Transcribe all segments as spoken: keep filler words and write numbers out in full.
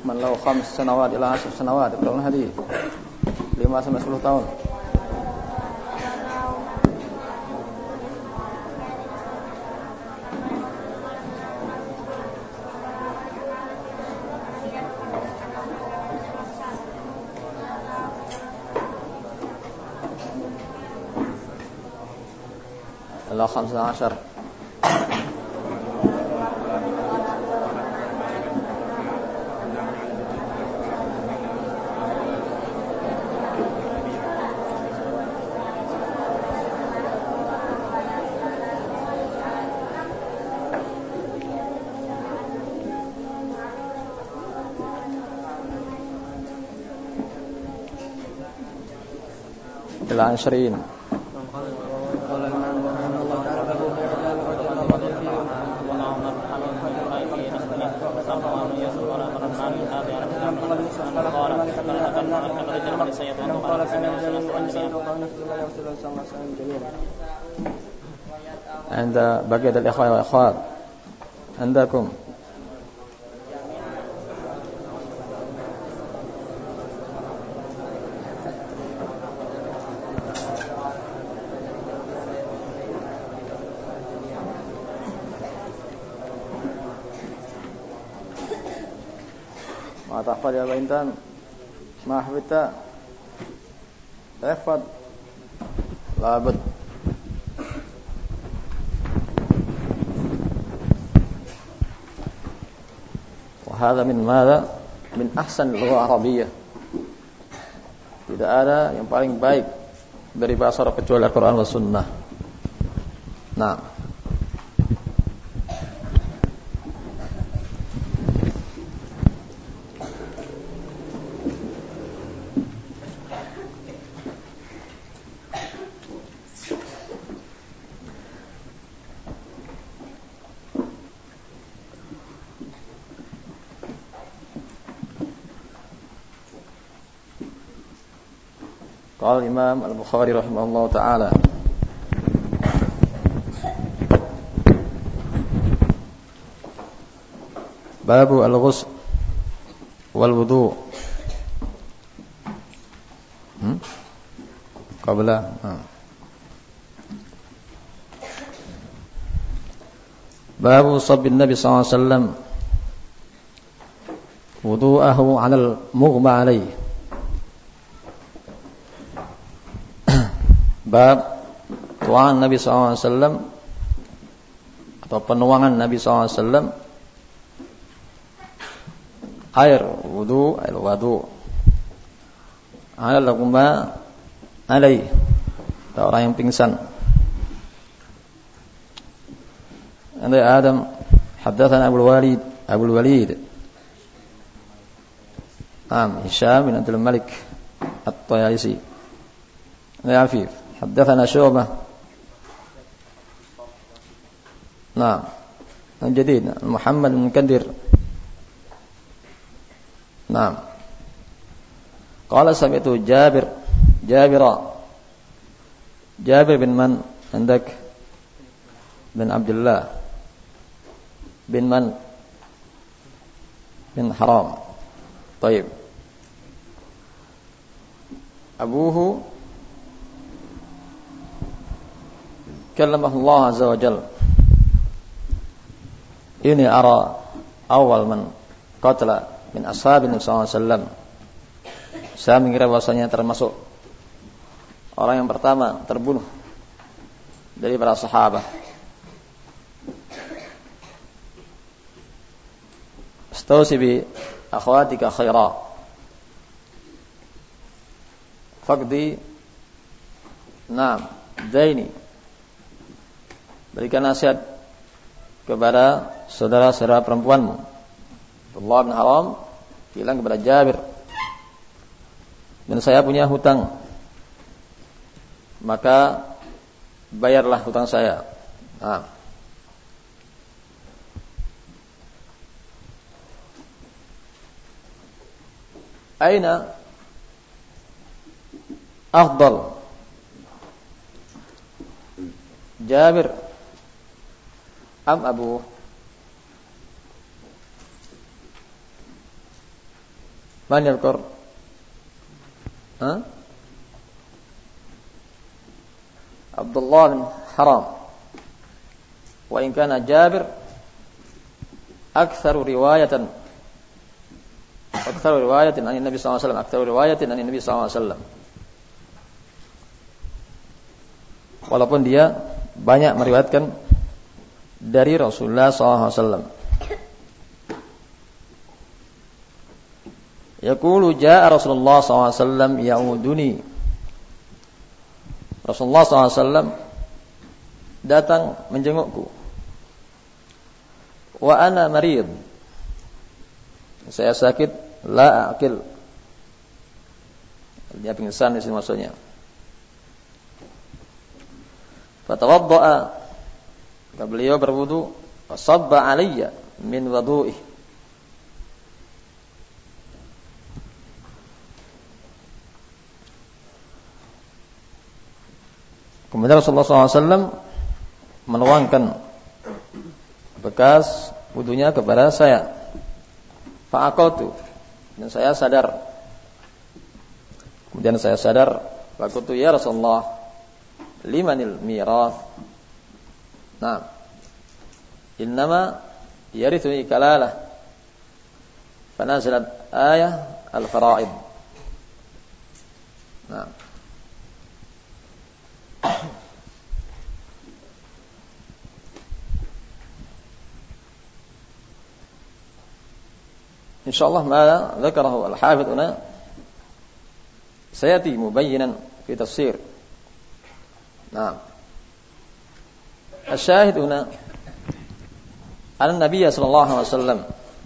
Man lahu khams sanawat ila ashar sanawat. Berapa hadis? lima sampai sepuluh tahun. لا خمسة عشر إلى عشرين. عند بقية الإخوة والأخوات عندكم ما تحفظ يا بنتان ما حفظت احفظ لابد. وهذا من ماذا؟ من أحسن اللغة العربية. Tidak ada yang paling baik dari bahasa Arab kecuali Al-Quran wa Sunnah. Nah, قال الإمام البخاري رحمه الله تعالى باب الغسل والوضوء قبل باب صب النبي صلى الله عليه وسلم وضوءه على المغمى عليه. Bab tuangan Nabi sallallahu alaihi wasallam atau penuangan Nabi sallallahu alaihi wasallam air wudu, air wudu ala laguma alai, orang yang pingsan. Anda Adam haddatsana Abu Walid Abu Walid Am Hisham bin Abdul Malik At-Tayalisi. Anda Afif حدثنا شعبة نعم الجديد محمد بن كدر نعم قال سمعت جابر جابر جابر بن من عندك بن عبد الله بن من بن حرام طيب أبوه كلمه الله عز وجل. Ini ara awal man qatala min ashabin sallallahu alaihi wasallam. Saya mengira bahwasanya termasuk orang yang pertama terbunuh dari para sahabat. Istausi bi akhwatika khaira. Faqdi na'am daini. Berikan nasihat kepada saudara-saudara perempuanmu. Abdullah bin Haram bilang kepada Jabir, dan saya punya hutang, maka bayarlah hutang saya. Nah. Aina afdal Jabir am Abu? Man yadhkur? Ha? Abdullah bin Haram. Wa in kana Jabir aktsaru riwayatan aktsaru riwayatin an Nabi sallallahu alaihi wasallam aktsaru riwayatin an Nabi sallallahu alaihi wasallam. Walaupun dia banyak meriwayatkan dari Rasulullah sallallahu alaihi wasallam. Yaqulu jaa Rasulullah sallallahu alaihi wasallam ya'uduni. Rasulullah sallallahu alaihi wasallam datang menjengukku. Wa ana marid. Saya sakit, la aqil. Dia pingsan di sini maksudnya. Fatawadda'a. Maka beliau berwudu, fasabba alayya min wudu'ihi. Kemudian Rasulullah sallallahu alaihi wasallam menuangkan bekas wudunya kepada saya. Fa'aqaltu, dan saya sadar. Kemudian saya sadar, faqultu ya Rasulullah, limanil mirath? Nah, innama yarithuni kalalah. Fanazalat ayah al-fara'id. Nah, insyaallah ma dzakarahu al-hafidh huna sayati mubayyinan fi tafsir. Nah, الشاهد هنا أن النبي صلى الله عليه وسلم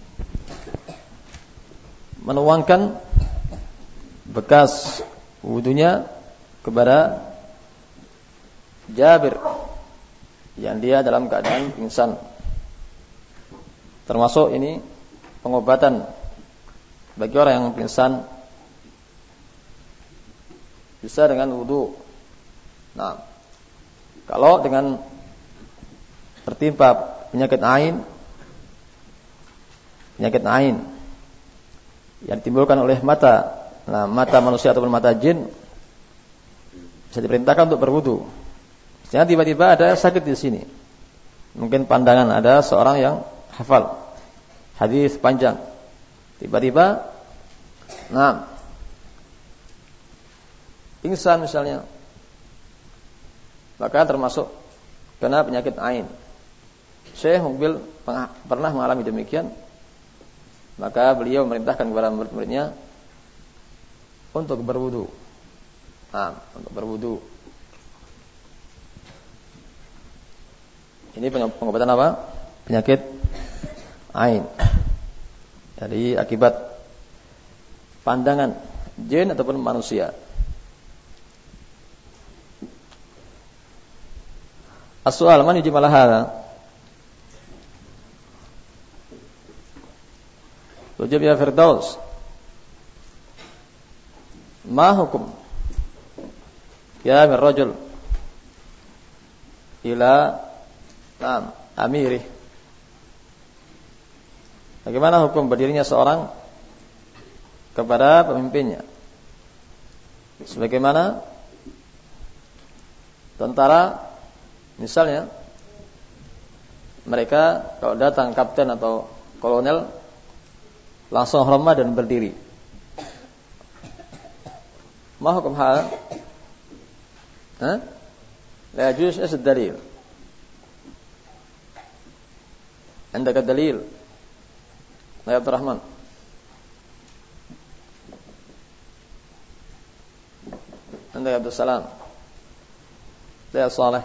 menuangkan bekas wudunya kepada Jabir yang dia dalam keadaan pingsan. Termasuk ini pengobatan bagi orang yang pingsan bisa dengan wudu. Nah, kalau dengan tertimpa penyakit ain, penyakit ain yang ditimbulkan oleh mata, nah mata manusia ataupun mata jin, bisa diperintahkan untuk berwudu. Jangan tiba-tiba ada sakit di sini. Mungkin pandangan ada seorang yang hafal hadis panjang, tiba-tiba, nah, pingsan misalnya, maka termasuk kena penyakit ain. Syekh Mukbil pernah mengalami demikian, maka beliau memerintahkan kepada murid-muridnya untuk berwudu. Nah, untuk berwudu. Ini pengobatan apa? Penyakit ain. Jadi akibat pandangan jin ataupun manusia. As-su'al man yujib ala hadha? Tujib ya Firdaus. Ma hukum ya min rajul ila Naam, amirih. Bagaimana hukum berdirinya seorang kepada pemimpinnya? Sebagaimana tentara, misalnya, mereka kalau datang kapten atau kolonel langsung hormat dan berdiri. Ma hukum hal? Hah? La yajuz as-dalil. عندك الدليل يا عبد الرحمن؟ عندك عبد السلام؟ يا صالح؟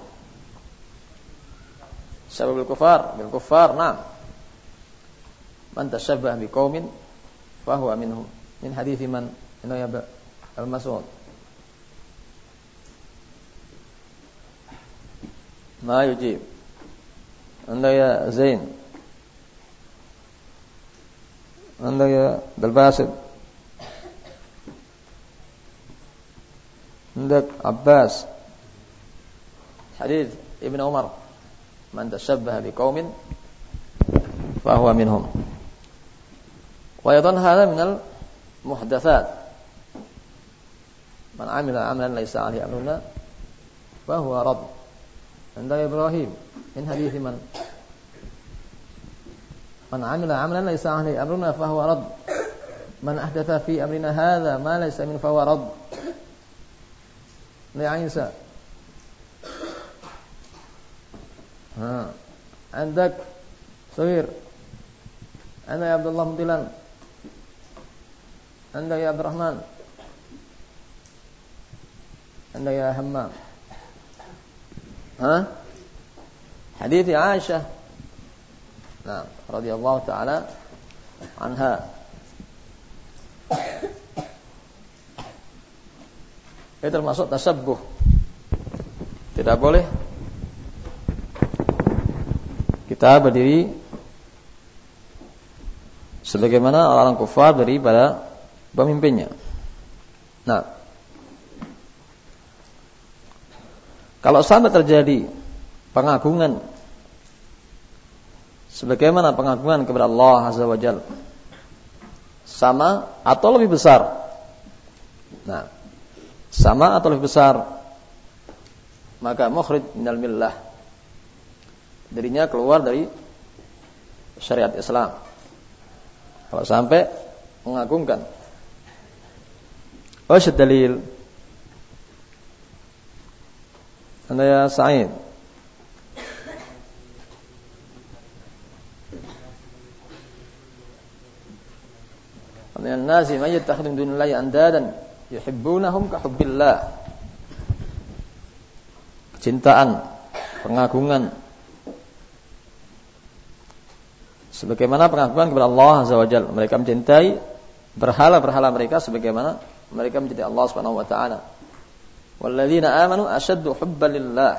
سبب الكفار بالكفار نعم. من تشبه بقوم فهو منهم. من حديث من؟ إنه يا المسعود. ما يجيب. Anda ya Zain, Anda ya Dalbasid, Anda Abbas. Hadis Ibn Umar, man tashabbaha biqaumin fahuwa minhum. Wa yadhan hadha min muhdatsat. Man 'amila 'amalan laisa 'alaihi amruna fa huwa rad. Anda Ibrahim min hadits man Man 'amila 'amalan laisa 'alaihi amruna fa huwa rad. Man ahdatha fi amrina hadza ma laysa min fa huwa rad. Li Isa. Ha. Andak Sawir. Anda ya Abdullah Mutilan. Anda ya Abdurrahman. Anda ya Hammam. Ha? Hadits Aisyah. Nah, radhiyallahu taala anha. Itu termasuk tasabbuh. Tidak boleh kita berdiri sebagaimana orang kufar daripada pemimpinnya. Nah, kalau sampai terjadi pengagungan sebagaimana pengagungan kepada Allah Azza wa Jalla, sama atau lebih besar. Nah, sama atau lebih besar, maka mukhrij minal millah, dirinya keluar dari syariat Islam. Kalau sampai mengagungkan. Wasyad dalil. Anda ya Sa'id. Minan nasi may yattakhidhu min dunillahi andadan yuhibbunahum ka hubbillah. Kecintaan, pengagungan sebagaimana pengagungan kepada Allah Azza wa Jalla. Mereka mencintai berhala-berhala mereka sebagaimana mereka mencintai Allah Subhanahu wa taala. Walladzina amanu ashaddu hubban lillah.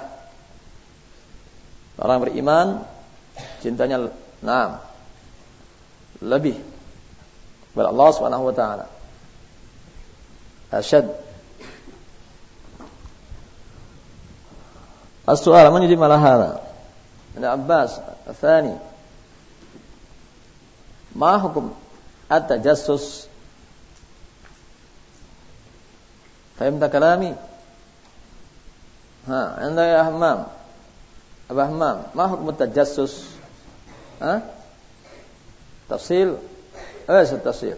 Orang beriman cintanya nah lebih kepada Allah Subhanahu wa taala. Asyad. As-su'al man yujib ala hadha? Ibn Abbas الثاني ما حكم التجسس؟ فهمت كلامي؟ ها عند يا همام أبا همام ما حكم التجسس؟ ها تفصيل ايش التفصيل؟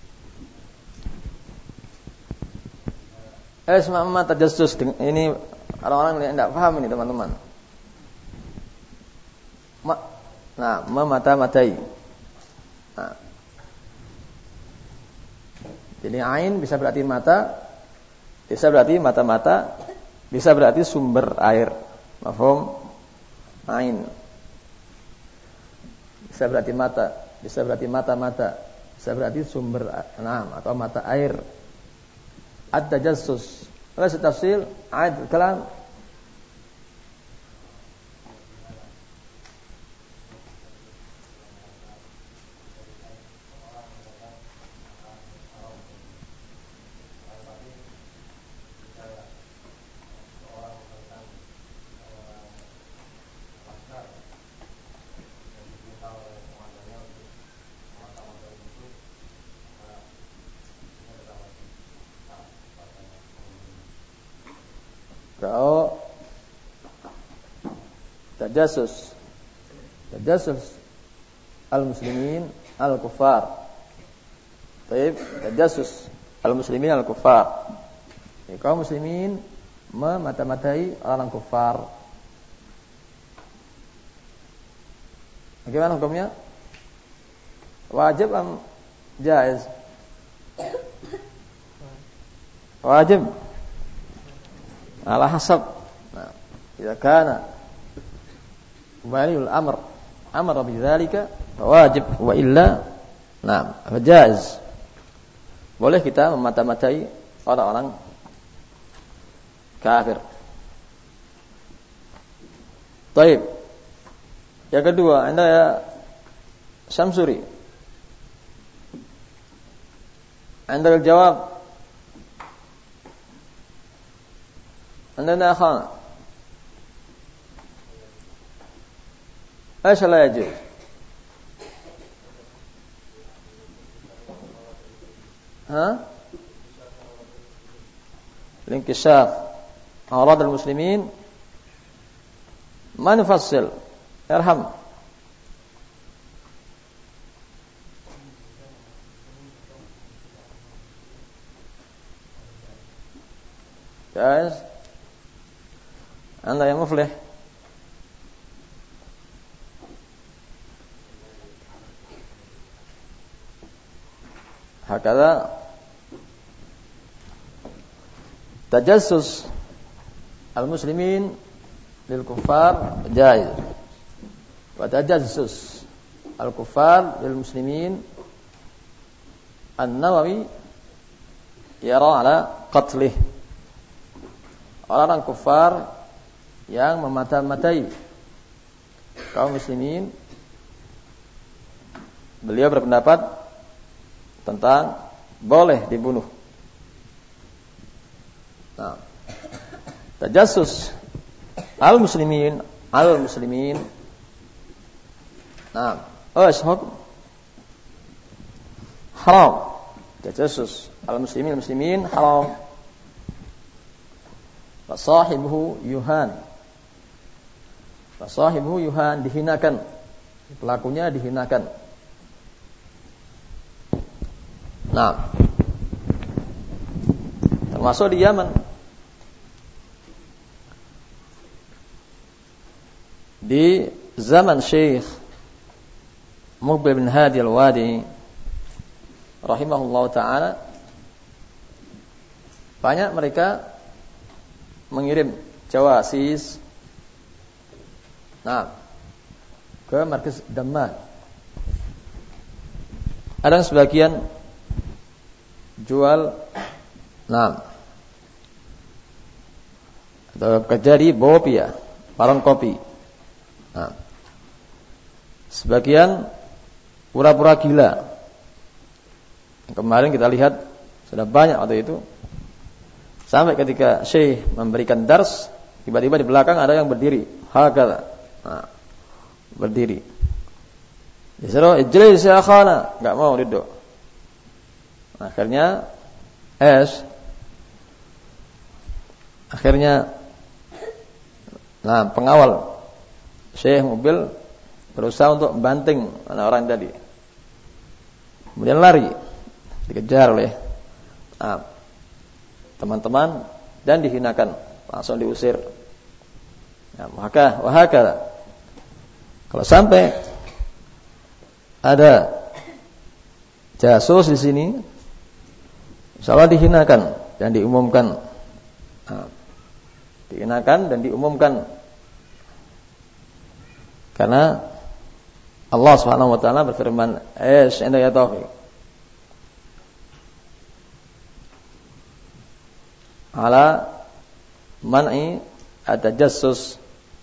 ايش معنى tajassus? Ini orang-orang yang tidak paham ini teman-teman. Nah, memata-matai. Nah. Jadi ain bisa berarti mata, bisa berarti mata-mata, bisa berarti sumber air. Mafhum? Ain. Bisa berarti mata, bisa berarti mata-mata, bisa berarti sumber enam atau mata air. At-tajassus. Apa tafsir? Aid kalam. Kau tajassus tajassus al-muslimin al-kuffar. Baik, tajassus al-muslimin al-kuffar. Ya, kaum muslimin memata-matai orang kufar. Bagaimana hukumnya? Wajib am jaiz? Wajib. Ala hasab. Nah, jika kana waliul amr amara bidzalika wajib, wa illa nah, jaiz. Boleh kita memata-matai orang-orang kafir. Baik. Yang kedua, Anda ya Syamsuri. Anda jawab. Anda nakhan. ايش لا يجوز؟ ha? Linkishaf awrad al-muslimin. Man yufassil? Irham. Guys, anda yang muflih. Hakada tajassus al-muslimin lil kuffar jaiz, wa tajassus al-kuffar lil muslimin. An-Nawawi yara ala qatlih. Orang-orang kufar yang memata-matai kaum muslimin, beliau berpendapat tentang boleh dibunuh. Nah, tajassus al-muslimin al-muslimin. Nah, ايش حكم؟ حرام. tajassus al-muslimin al-muslimin haram. Fasahibuhu yuhan. Fasahibuhu yuhan, dihinakan. Pelakunya dihinakan. Nah, termasuk di Yaman. Di zaman Syekh Muqbil bin Hadi al-Wadi rahimahullah ta'ala, banyak mereka mengirim jawasis, nah, ke markas Dammam. Ada sebagian jual, nah, atau kerja di Bopia, warung kopi. Nah, sebagian pura-pura gila. Kemarin kita lihat sudah banyak waktu itu. Sampai ketika Syekh memberikan dars, tiba-tiba di belakang ada yang berdiri, hakala, nah, berdiri. Disuruh ijlis ya akhana, enggak mau duduk. Akhirnya es, akhirnya, nah, pengawal Syekh Muqbil berusaha untuk membanting orang tadi. Kemudian lari, dikejar oleh nah, teman-teman dan dihinakan, langsung diusir. Ya, maka wahaka. Kalau sampai ada jasus di sini, insyaallah dihinakan dan diumumkan. Nah, dihinakan dan diumumkan. Karena Allah Subhanahu wa taala berfirman, "Aish inda ya taufiq." Ala man'i at-tajassus.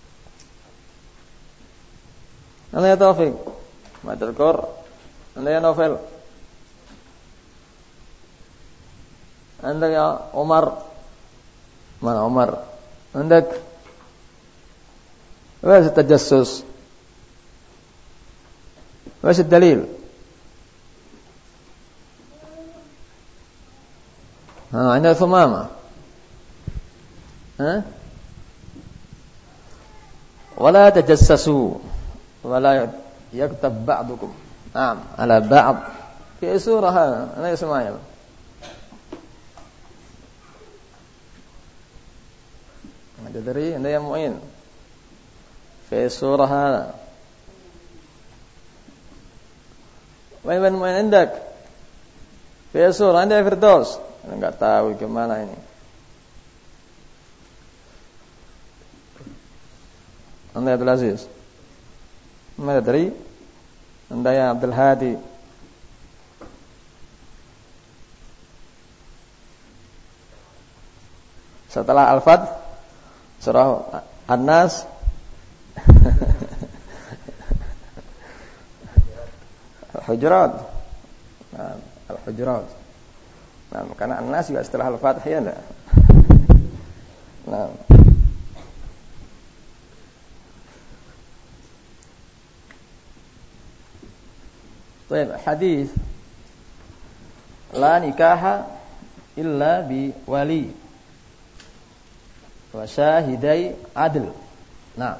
Anda ya Taufik, ma tadhkur? Anda ya Novel? Anda ya Umar? Mana Umar? Andak? Where's at-tajassus? Where's ad-dalil? Ha, anda Thumama. ها ولا تجسسوا ولا يكتب بعضكم نعم على بعض في سورة هذا أنا إسماعيل ما تدري أنت يا معين في سورة هذا وين وين وين عندك في سورة عندك فردوس أنا nggak tahu gimana ini. Anda Abdul Aziz, mana dari? Anda ya Abdul Hadi. Setelah Al-Fat, surah An-Nas, Al-Hujurat, nah, Al-Hujurat. Nah, karena An-Nas juga setelah Al-Fatih ya enggak? Nah. Baik, hadis la nikaha illa bi wali wa syahidai adl. Nah,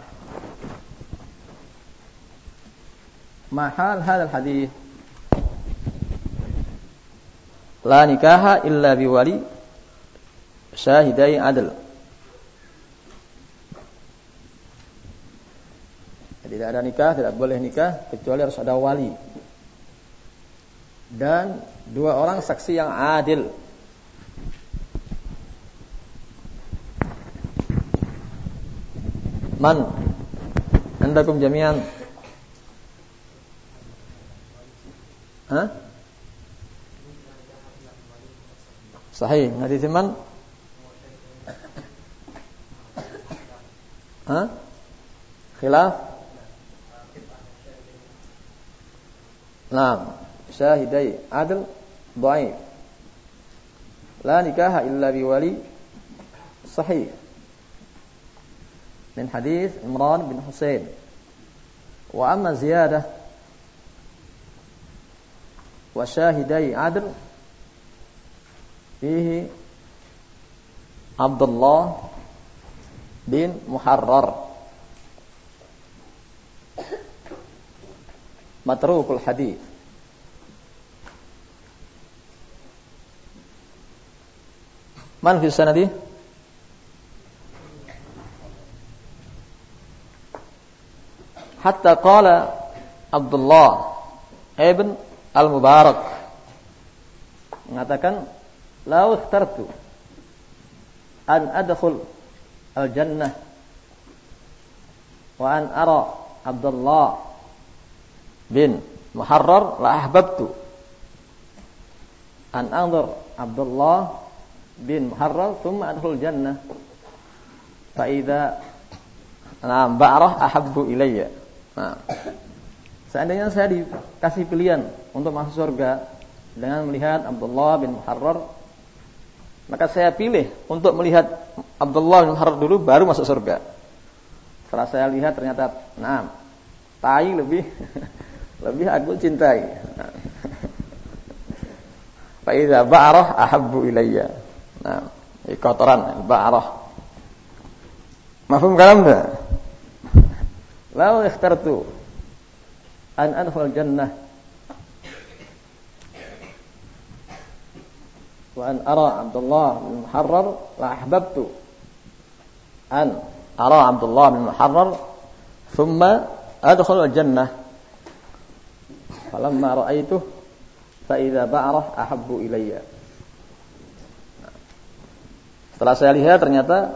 mahal hadal hadis la nikaha illa bi wali syahidai adl. Tidak ada nikah, tidak boleh nikah kecuali harus ada wali dan dua orang saksi yang adil. Man andakum jami'an? Hah? Sahih. Hadis man? Hah? Khilaf? Naam, syahidai adl dhaif. La nikaha illa bi wali sahih. Min hadis Imran bin Husain. Wa amma ziyadah wa syahidai adl fihi Abdullah bin Muharrar matrukul hadis. Man fi sanadi? Hatta qala Abdullah ibn al-Mubarak mengatakan, "Lau ikhtartu an adkhul al-jannah wa an ara Abdullah bin Muharrar la ahbabtu an anzur Abdullah bin Muharrar thumma adkhul jannah fa idza na'am ba'rah ahabbu ilayya." Nah, seandainya saya dikasih pilihan untuk masuk surga dengan melihat Abdullah bin Muharrar, maka saya pilih untuk melihat Abdullah bin Muharrar dulu baru masuk surga. Setelah saya lihat ternyata nah tai lebih lebih aku cintai. Fa idza ba'rah ahabbu ilayya. Nah, kotoran ba'rah. Mafhum kalam dah? Lau ikhtartu an adkhul jannah wa an ara Abdullah bin Muharrar la ahbabtu an ara Abdullah bin Muharrar thumma adkhul jannah falamma ra'aituh fa idza ba'rah ahabbu ilayya. Setelah saya lihat ternyata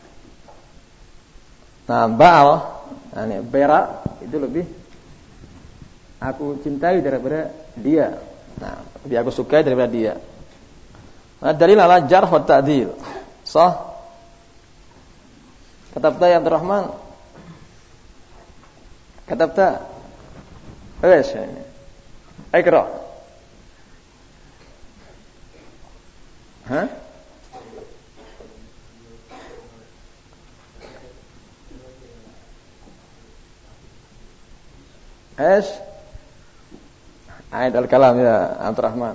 nah ba'rah, yani berak itu lebih aku cintai daripada dia. Nah, lebih aku sukai daripada dia. Nah, dalil ala jarh wa ta'dil. Sah? Katabta ya Abdurrahman? Katabta? Eesh ini. Ikra. Hah? Eesh? Ayat al-kalam ya Abdurrahman.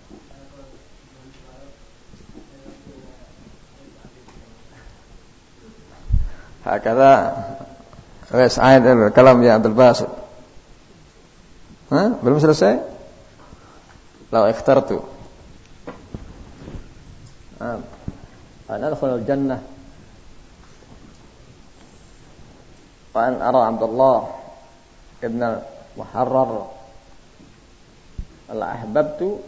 Hakada. Eesh ayat al-kalam ya Abdul Basit. Hah? Belum selesai? Lau ikhtartu an adkhul al-jannah wa an ara Abdullah ibn al-Muharrar la ahbabtu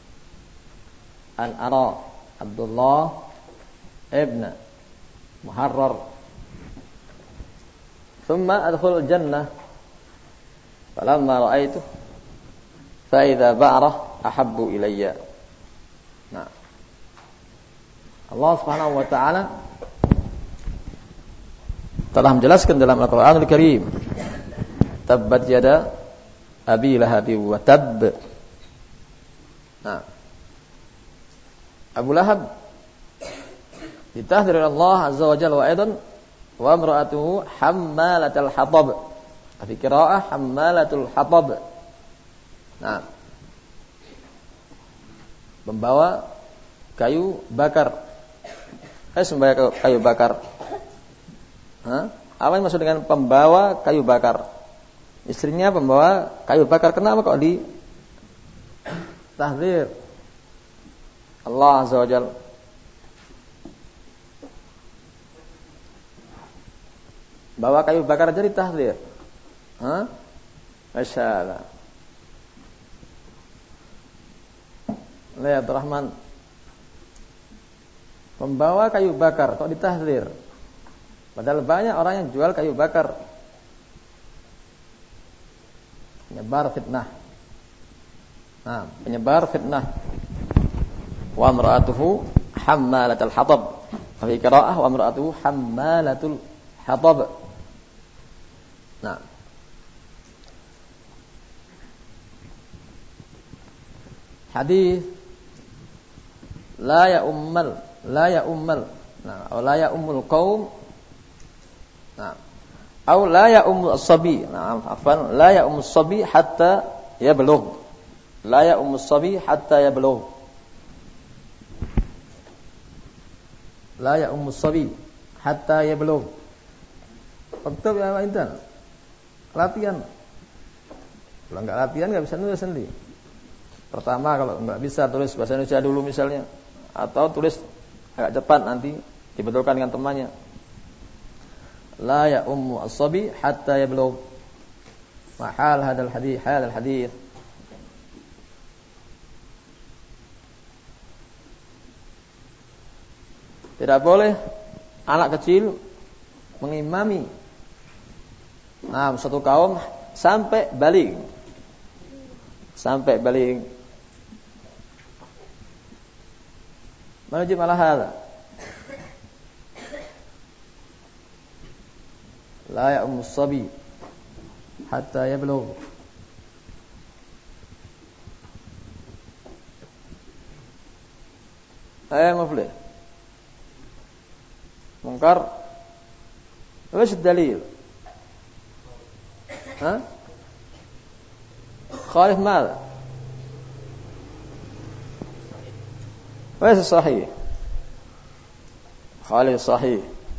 an ara Abdullah ibn Muharrar thumma adkhul al-jannah falamma ra'aitu fa idza ba'rah ahabbu ilayya. Nah, Allah Subhanahu wa taala telah menjelaskan dalam Al-Qur'anul Karim, tabbat yada abi lahab wa tabb. Nah, Abu Lahab ditahdir Allah azza wa jalla wa aidan wa imra'atuhu hammalatul hatab. Fi qira'ah hammalatul hatab. Nah, membawa kayu bakar. Eh, membawa kayu bakar. Hah? Apa yang maksud dengan pembawa kayu bakar? Istrinya pembawa kayu bakar. Kenapa kok di tahdzir? Allah Azza wa Jalla. Bawa kayu bakar aja ditahdzir. Hah? Masyaallah. Lihat Rahman. Pembawa kayu bakar kok ditahdzir? Padahal banyak orang yang jual kayu bakar. Penyebar fitnah. Nah, penyebar fitnah. Wa imra'atuhu hammalatul hatab. Fi qira'ah wa imra'atuhu hammalatul hatab. Nah. Hadis la ya ummal, la ya ummal. Nah, atau la ya ummul qaum. Nah, atau la ya ummul sabi. Nah, afwan, la ya ummul sabi hatta yablugh. La ya ummul sabi hatta yablugh. La ya ummul sabi hatta yablugh. Uktub ya Intan. Latihan. Kalau enggak latihan enggak bisa nulis sendiri. Pertama kalau enggak bisa tulis bahasa Indonesia dulu misalnya, atau tulis agak cepat nanti dibetulkan dengan temannya. La ya ummu as-sabi hatta yablugh. Mahal hadal hadis, hadal hadis. Tidak boleh anak kecil mengimami nah satu kaum sampai balik. Sampai balik. Manajib ala hadha. La ya ummu as-sabi hatta yablugh. Ayat muflih. Munkar. Apa dalil? Ha? Khalif ماذا؟ ليس صحيح. خالف صحيح.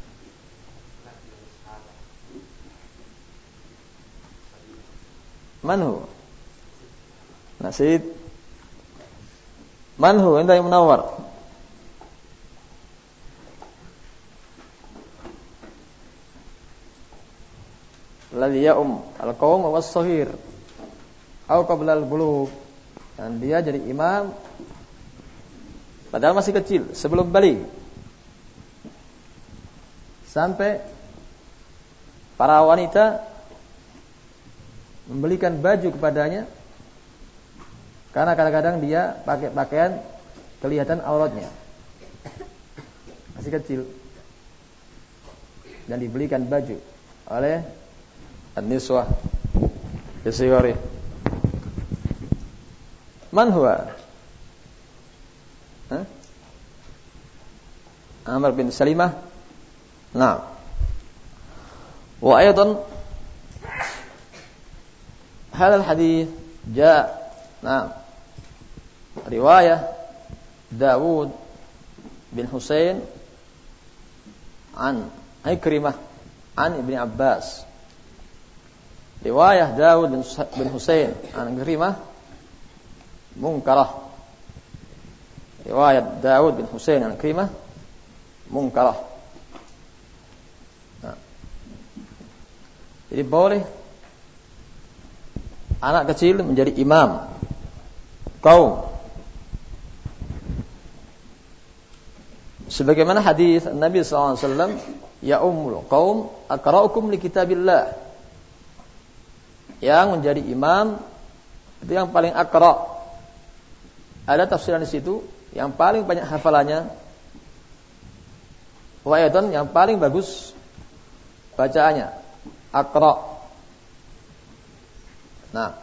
من هو؟ نسيت. من هو؟ أنت منور. الذي يؤم القوم والصغير أو قبل البلوغ. Dan dia jadi imam padahal masih kecil, sebelum balik. Sampai para wanita membelikan baju kepadanya karena kadang-kadang dia pakai pakaian kelihatan auratnya. Masih kecil. Dan dibelikan baju oleh an-niswah bisigari. Man huwa? Ha? Amr bin Salimah. Nah. Wa aidan hadal hadis jaa nah riwayah Dawud bin Husain an Ikrimah an Ibn Abbas. Riwayah Dawud bin Husain an Ikrimah munkarah. Riwayat Dawud bin Husain an Ikrimah munkarah. Nah. Jadi boleh anak kecil menjadi imam kaum. Sebagaimana hadis Nabi sallallahu alaihi wasallam, ya ummul qaum aqra'ukum li kitabillah. Yang menjadi imam itu yang paling aqra'. Ada tafsiran di situ yang paling banyak hafalannya. Wa aidan yang paling bagus bacaannya. Aqra'. Nah,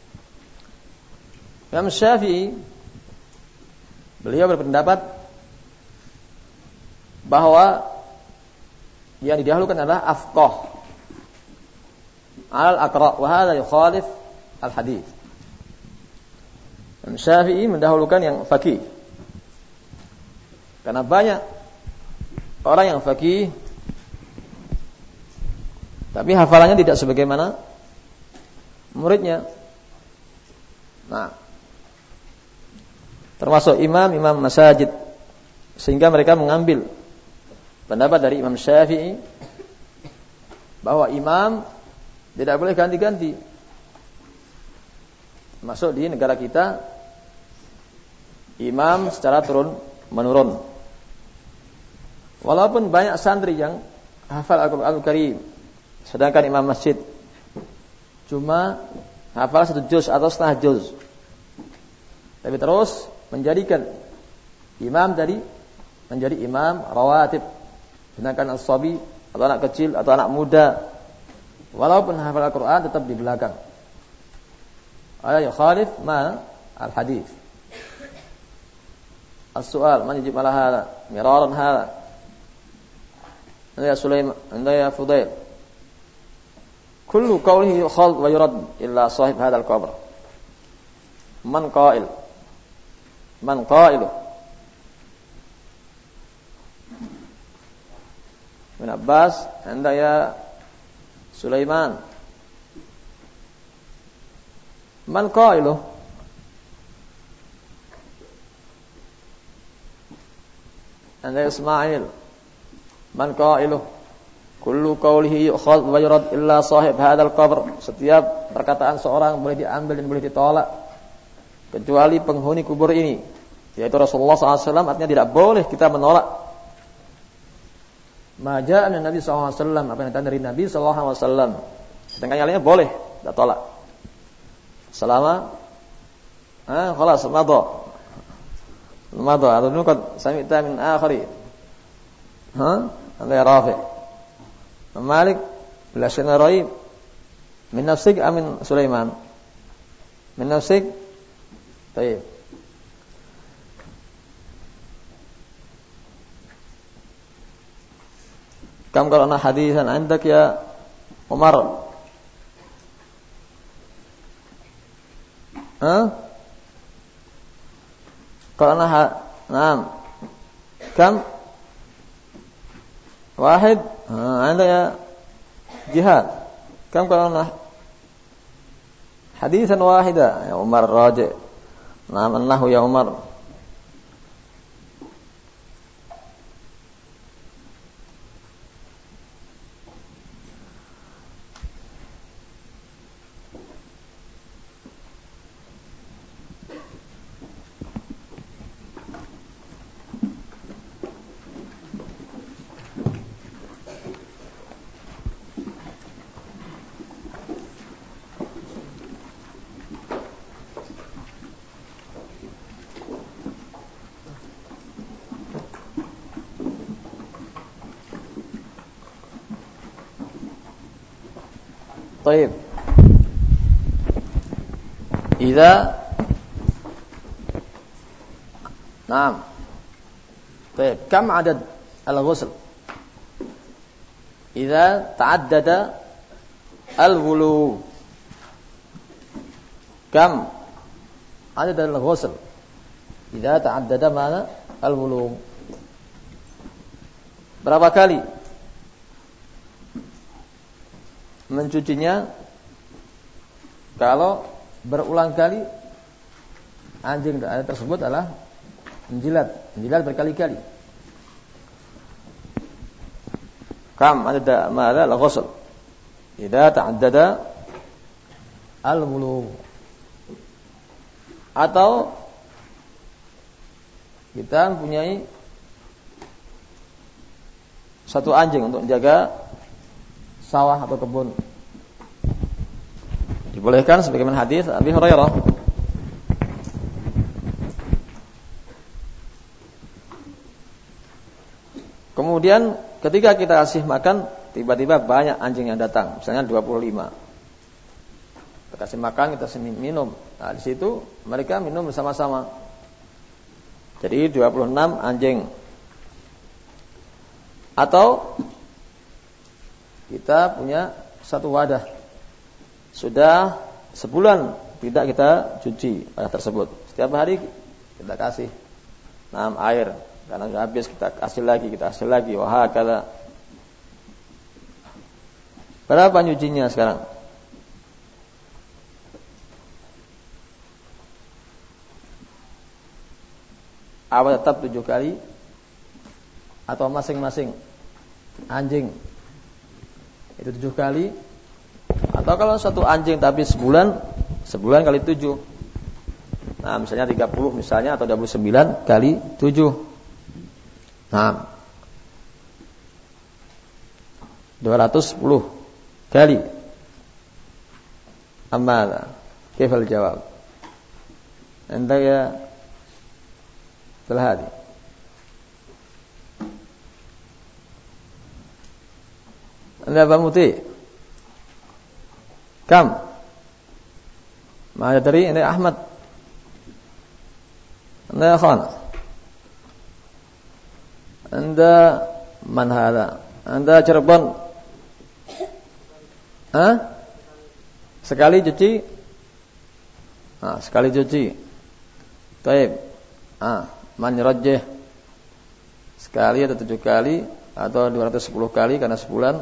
Imam Syafi'i beliau berpendapat bahwa yang didahulukan adalah afqah al-aqra' wa hadha yukhalif al-hadis. Imam Syafi'i mendahulukan yang faqih. Karena banyak orang yang faqih tapi hafalannya tidak sebagaimana muridnya. Nah, termasuk imam-imam masajid, sehingga mereka mengambil pendapat dari Imam Syafi'i bahwa imam tidak boleh ganti-ganti. Masuk di negara kita, imam secara turun menurun. Walaupun banyak santri yang hafal Al-Qur'anul Karim, sedangkan imam masjid cuma hafal satu juz atau setengah juz, tapi terus menjadikan imam tadi menjadi imam rawatib, sedangkan as-sabi atau anak kecil atau anak muda walaupun hafal Al-Quran tetap di belakang. Ayat yukhalif ma al-hadith. As-su'al man yajib ala hadha miraran hadha. Ya Sulaiman, ya Fudail. Kullu qawlihi yukhal wa yurad illa sahib hadzal qabr. Man qail? Man qailu? Ibn Abbas, anda ya Sulaiman. Man qailu? Anda ya Ismail. Man qailu? Kullu qawlihi yu'khadh wa yurad illa sahib hadzal qabr. Setiap perkataan seorang boleh diambil dan boleh ditolak kecuali penghuni kubur ini, yaitu Rasulullah sallallahu alaihi wasallam. Artinya tidak boleh kita menolak ma jaa'a an Nabi sallallahu alaihi wasallam, apa yang datang dari Nabi sallallahu alaihi wasallam. Sedangkan yang lainnya boleh tidak tolak. Selama ah khalas madha. Madha atau nuqad sami'ta min akhari. Ha? Anda ya Rafi'. Malik bila syai'un raib min nafsik amin Sulaiman min nafsik. Baik. Kam qara'na hadisan andak ya Umar? Ha? Qara'na ha Naam. Kam? Wahid. Ha, anda ya Jihad. Kam qara'na hadisan wahida ya Umar raji'. Naam annahu ya Umar. طيب إذا نعم طيب كم عدد الغسل إذا تعدد الولوغ كم عدد الغسل إذا تعدد ماذا الولوغ berapa kali mencucinya kalau berulang kali anjing tersebut adalah menjilat, menjilat berkali-kali. Kam ada ma'ala al-ghusl idza ta'addada al-wulu. Atau kita mempunyai satu anjing untuk menjaga sawah atau kebun. Dibolehkan sebagaimana hadis Abi Hurairah. Kemudian ketika kita kasih makan, tiba-tiba banyak anjing yang datang, misalnya dua puluh lima. Kita kasih makan, kita kasih minum. Nah, di situ mereka minum bersama-sama. Jadi dua puluh enam anjing. Atau kita punya satu wadah, sudah sebulan tidak kita cuci wadah tersebut. Setiap hari kita kasih nam air Karena sudah habis kita kasih lagi, kita kasih lagi. Wah, kata. Berapa nyucinya sekarang? Apa tetap tujuh kali? Atau masing-masing anjing itu tujuh kali? Atau kalau satu anjing tapi sebulan, sebulan kali tujuh. Nah, misalnya tiga puluh misalnya, atau dua puluh sembilan kali tujuh. Nah, dua ratus sepuluh kali. Amma kaifal jawab? Anda ya telah hadi. Anda Pak Muti. Kam? Mana dari ini Ahmad? Anda Khan? Anda man hada? Anda Cirebon? Hah? Sekali cuci? Ah, sekali cuci. Baik. Ah, man yurajjih? Sekali atau tujuh kali atau dua ratus sepuluh kali karena sebulan,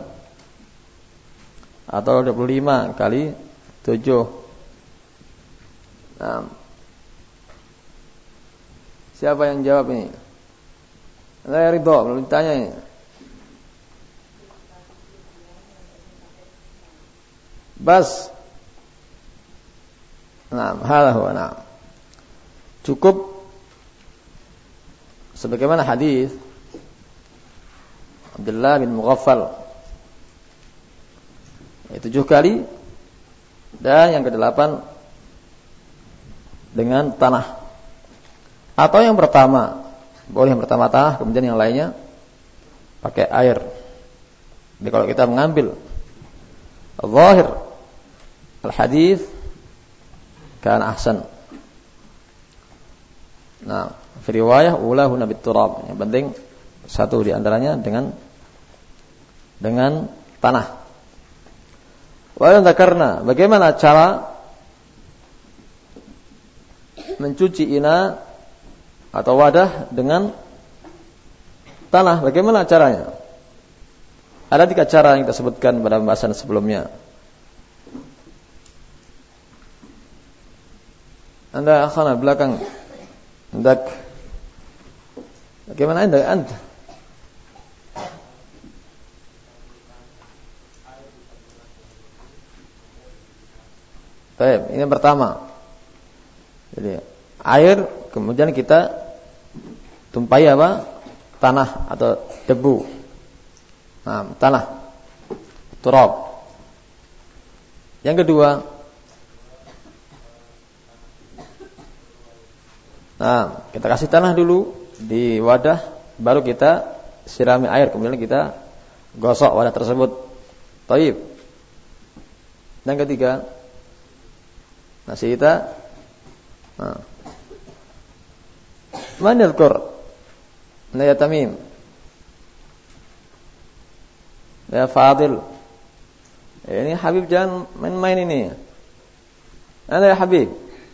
atau dua puluh lima kali tujuh. Nah, siapa yang jawab ini? Saya Ridho, belum ditanya ini. Bas. Nah, hadza huwa. Nah. Cukup sebagaimana hadis Abdullah bin Mughaffal, tujuh kali, dan yang kedelapan dengan tanah. Atau yang pertama, boleh yang pertama tanah, kemudian yang lainnya pakai air. Jadi kalau kita mengambil zahir al-hadis kan ahsan. Nah, fi riwayah ulahuna bit-turab. Yang penting satu di antaranya dengan dengan tanah. Wa dzakarna, bagaimana cara mencuci ina atau wadah dengan tanah? Bagaimana caranya? Ada tiga cara yang kita sebutkan pada pembahasan sebelumnya. Anda akhana belakang. Hendak bagaimana anda? Anda baik, ini yang pertama. Jadi air, kemudian kita tumpahi apa? Tanah atau debu. Nah, tanah, turab. Yang kedua, nah, kita kasih tanah dulu di wadah, baru kita sirami air, kemudian kita gosok wadah tersebut. Taib. Yang ketiga, masih kita nah. Mana al-Qur? Nah, ya Tamim. Ya Fadil. Ini Habib jangan main-main ini. Ada ya Habib.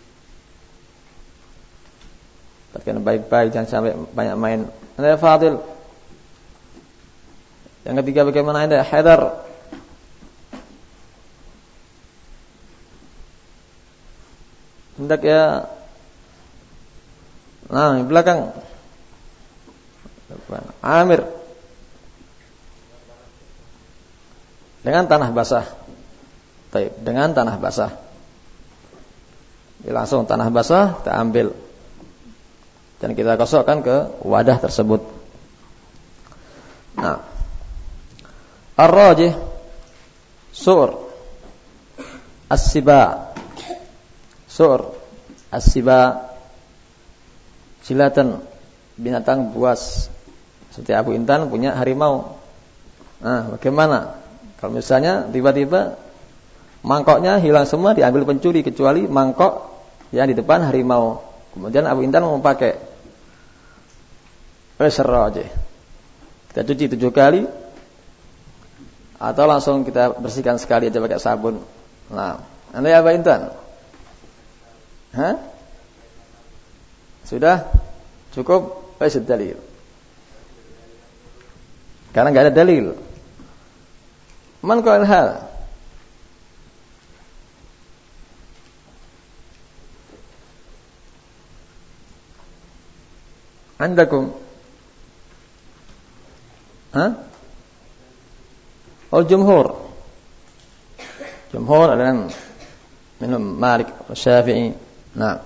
Perhatikan baik-baik, jangan sampai banyak main. Ada ya Fadil. Yang ketiga bagaimana Anda? Haidar. Hendak ya. Nah, di belakang. Amir. Dengan tanah basah. Baik, dengan tanah basah. Jadi langsung tanah basah kita ambil dan kita gosokkan ke wadah tersebut. Nah, ar-rajih sur as-siba. Sur as-siba, jilatan binatang buas. Seperti Abu Intan punya harimau. Nah, bagaimana kalau misalnya tiba-tiba mangkoknya hilang semua, diambil pencuri, kecuali mangkok yang di depan harimau. Kemudian Abu Intan mau pakai pesera aja. Kita cuci tujuh kali, atau langsung kita bersihkan sekali aja pakai sabun. Nah, Anda ya Abu Intan? Hah? Sudah? Cukup? Baik, dalil. Karena enggak ada dalil. Man qala hal? Andakum? Hah? Oh, jumhur. Jumhur adalah minhum Malik, Syafi'i. Nah.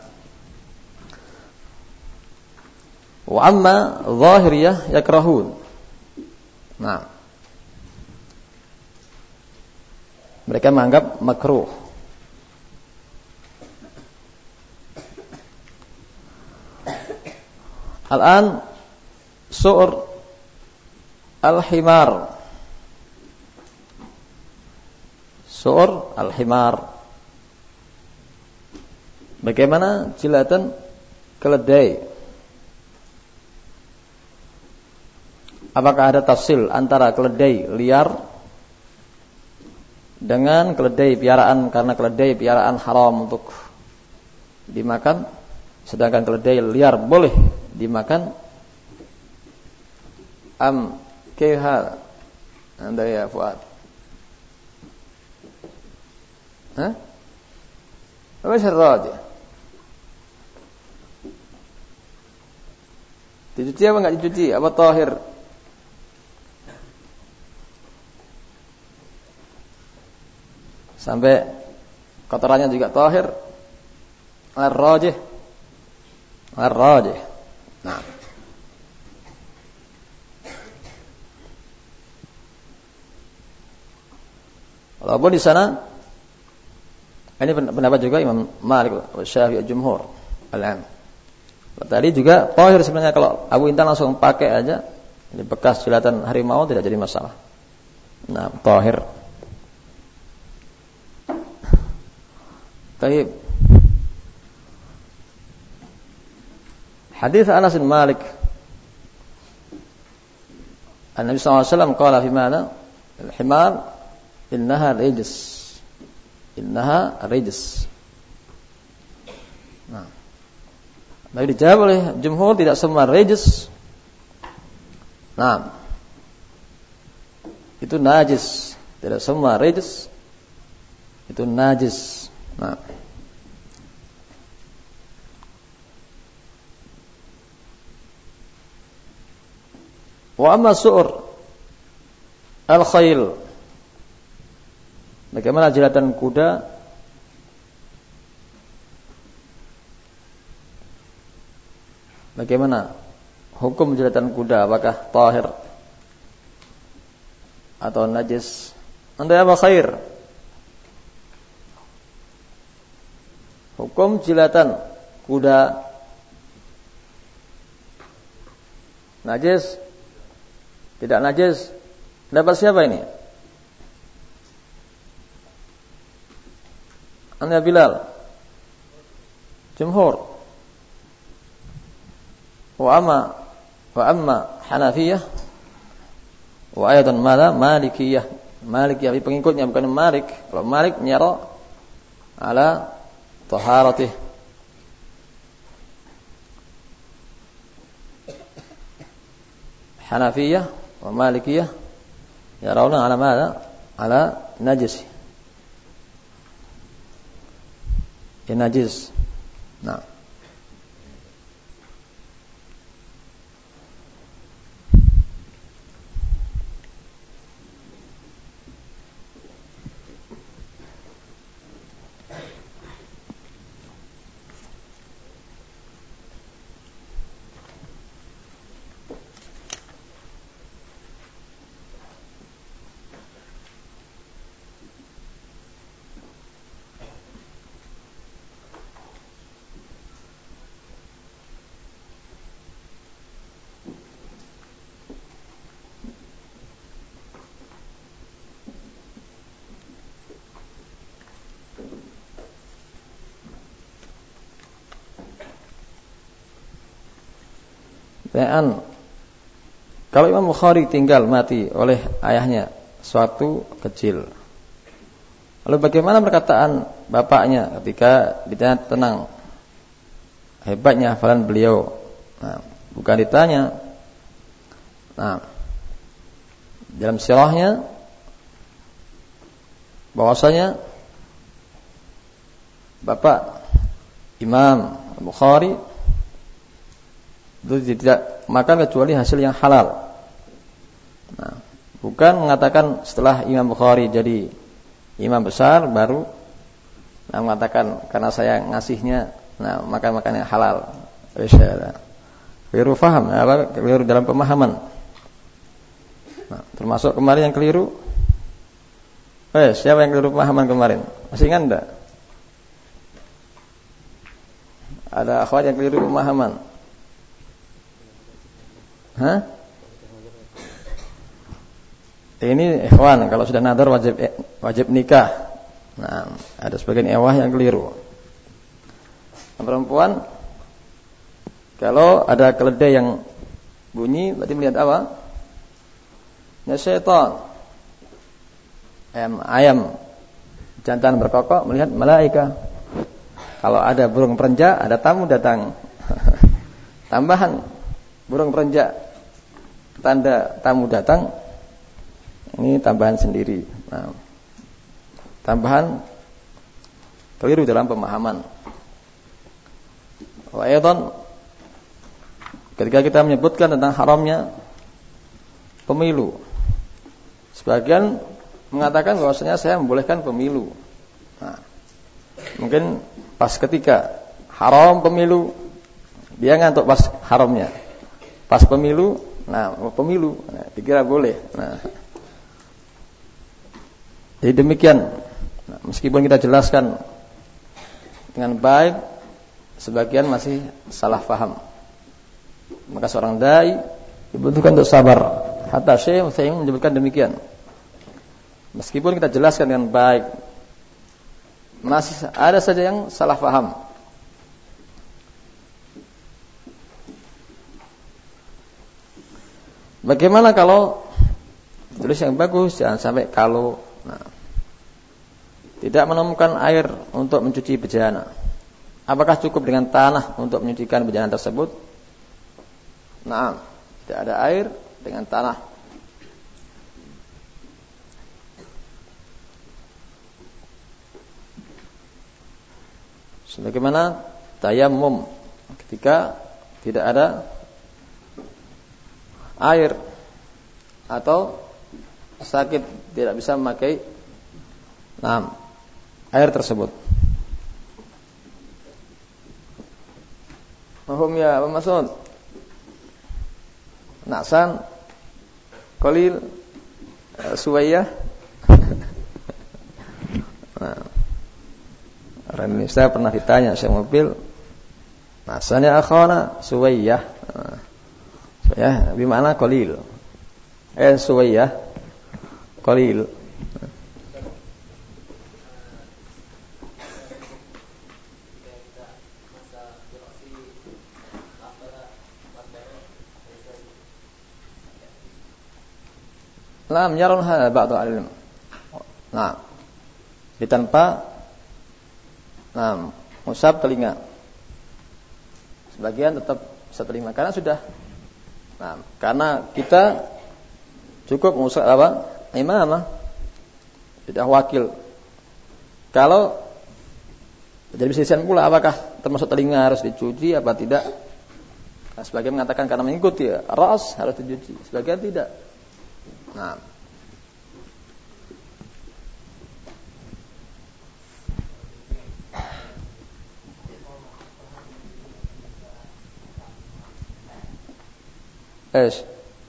Wa amma Zahiriyah yakrahun. Nah. Mereka menganggap makruh. Al-an su'r al-himar. Su'r al-himar. Bagaimana jilatan keledai? Apakah ada tafsil antara keledai liar dengan keledai piaraan, karena keledai piaraan haram untuk dimakan, sedangkan keledai liar boleh dimakan? Am kehal anda ya Fuad? Hah? Apa syarat? Dicuci apa enggak dicuci? Apa tahir? Sampai kotorannya juga tahir. Ar-rajih. Ar-rajih. Nah. Walaupun di sana ini pendapat juga Imam Malik, Syafi'i, Jumhur. Al-an. Tadi juga tahir sebenarnya, kalau Abu Intan langsung pakai aja, ini bekas jilatan harimau tidak jadi masalah. Nah, tahir. Baik. Hadis Anas bin Malik. An-Nabi sallallahu alaihi wasallam qala fi mana? Al-himar innaha rijs. Innaha rijs. Nah. Baik, dijawab oleh jumhur tidak semua rijs. Nah. Itu najis. Tidak semua rijs itu najis. Nah. Wa amma su'r al-khayl. Bagaimana jilatan kuda? Bagaimana hukum jilatan kuda? Apakah tahir atau najis? Anda apa khair? Hukum jilatan kuda najis? Tidak najis? Dapat siapa ini? Anda Bilal. Jumhur. Wa amma wa amma Hanafiyah wa ayatan mala Malikiyah. Malikiyah pengikutnya bukan Malik. Kalau Malik nyara ala taharatih. Hanafiyah wa Malikiyah yarawna ala mala ala najis. Ya najis. Nah. Pertanyaan, kalau Imam Bukhari tinggal mati oleh ayahnya suatu kecil, lalu bagaimana perkataan bapaknya ketika ditanya tentang hebatnya hafalan beliau? Nah, bukan ditanya. Nah, dalam sirahnya bahwasanya Bapak Imam Bukhari itu tidak makan kecuali hasil yang halal. Nah, bukan mengatakan setelah Imam Bukhari jadi imam besar baru nah, mengatakan karena saya ngasihnya nah makan-makan yang halal. Insyaallah. Keliru faham, apa keliru dalam pemahaman. Nah, termasuk kemarin yang keliru. Eh, siapa yang keliru pemahaman kemarin? Masih ingat enggak? Ada akhwat yang keliru pemahaman. Hah? Ini ikhwan kalau sudah nadar wajib wajib nikah. Nah, ada sebagian ewah yang keliru. Perempuan kalau ada keledai yang bunyi berarti melihat apa? Ya syaitan. Ayam, ayam jantan berkokok melihat malaika. Kalau ada burung perenjak ada tamu datang. Tambahan burung perenjak tanda tamu datang. Ini tambahan sendiri. Nah, tambahan keliru dalam pemahaman. Wa aidan ketika kita menyebutkan tentang haramnya pemilu, sebagian mengatakan bahwasanya saya membolehkan pemilu. Nah, mungkin pas ketika haram pemilu dia ngantuk pas haramnya. Pas pemilu, nah pemilu nah, dikira boleh. Nah, jadi demikian. Nah, meskipun kita jelaskan dengan baik, sebagian masih salah faham. Maka seorang dai dibutuhkan untuk sabar. Hatta Syekh Utsaimin menyebutkan demikian. Meskipun kita jelaskan dengan baik, masih ada saja yang salah faham. Bagaimana kalau tulis yang bagus, jangan sampai kalau nah, tidak menemukan air untuk mencuci bejana. Apakah cukup dengan tanah untuk menyucikan bejana tersebut? Nah, tidak ada air dengan tanah. Sebagaimana tayammum ketika tidak ada air atau sakit tidak bisa memakai nah, air tersebut. Mahum ya, apa maksud? Naksan, Qalil, Suwayyah. Nah, orang Indonesia pernah ditanya Syekh Mobil, Naksan ya akhwana, Suwayyah. Nah, ya, bimana Qalil? Eh, Suwayyah, Qalil. Lam yaronha ba'du alim. Nah, ditanpa nah, musab telinga. Sebagian tetap setelinga karena sudah nah, karena kita cukup musab apa? Imamah. Tidak wakil. Kalau jadi bisnisan pula apakah termasuk telinga harus dicuci apa tidak? Nah, sebagian mengatakan karena mengikuti ya, ras harus dicuci, sebagian tidak. Nah, es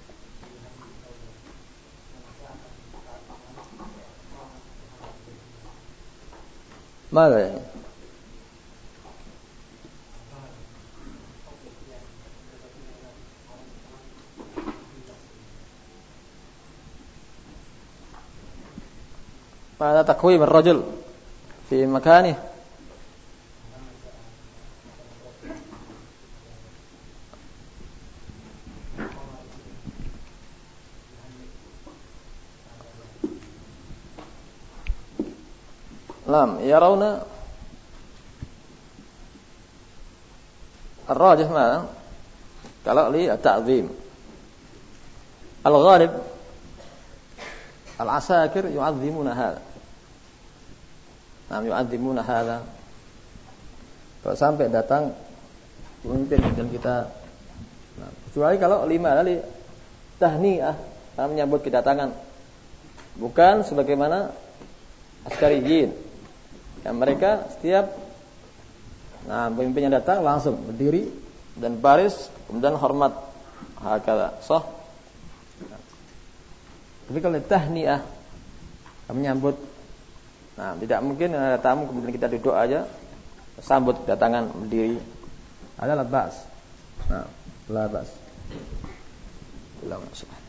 mana? Pada takwim ar-rajul fi makanihi lam yarawna ar-rajih ma kalau li at-ta'zim al-ghalib al-asakir yu'azzimuna hadza. Nah, yu'azzimuna hadza. Kalau sampai datang pemimpin dan kita, nah, kecuali kalau lima kali tahniah, menyambut kedatangan, bukan sebagaimana askariyin yang mereka setiap nah pemimpin yang datang langsung berdiri dan baris kemudian hormat hakala sah. Tapi kalau tahniah menyambut, nah tidak mungkin ada tamu kemudian kita duduk aja sambut kedatangan berdiri, ada labas. Nah, labas. Belum masuk.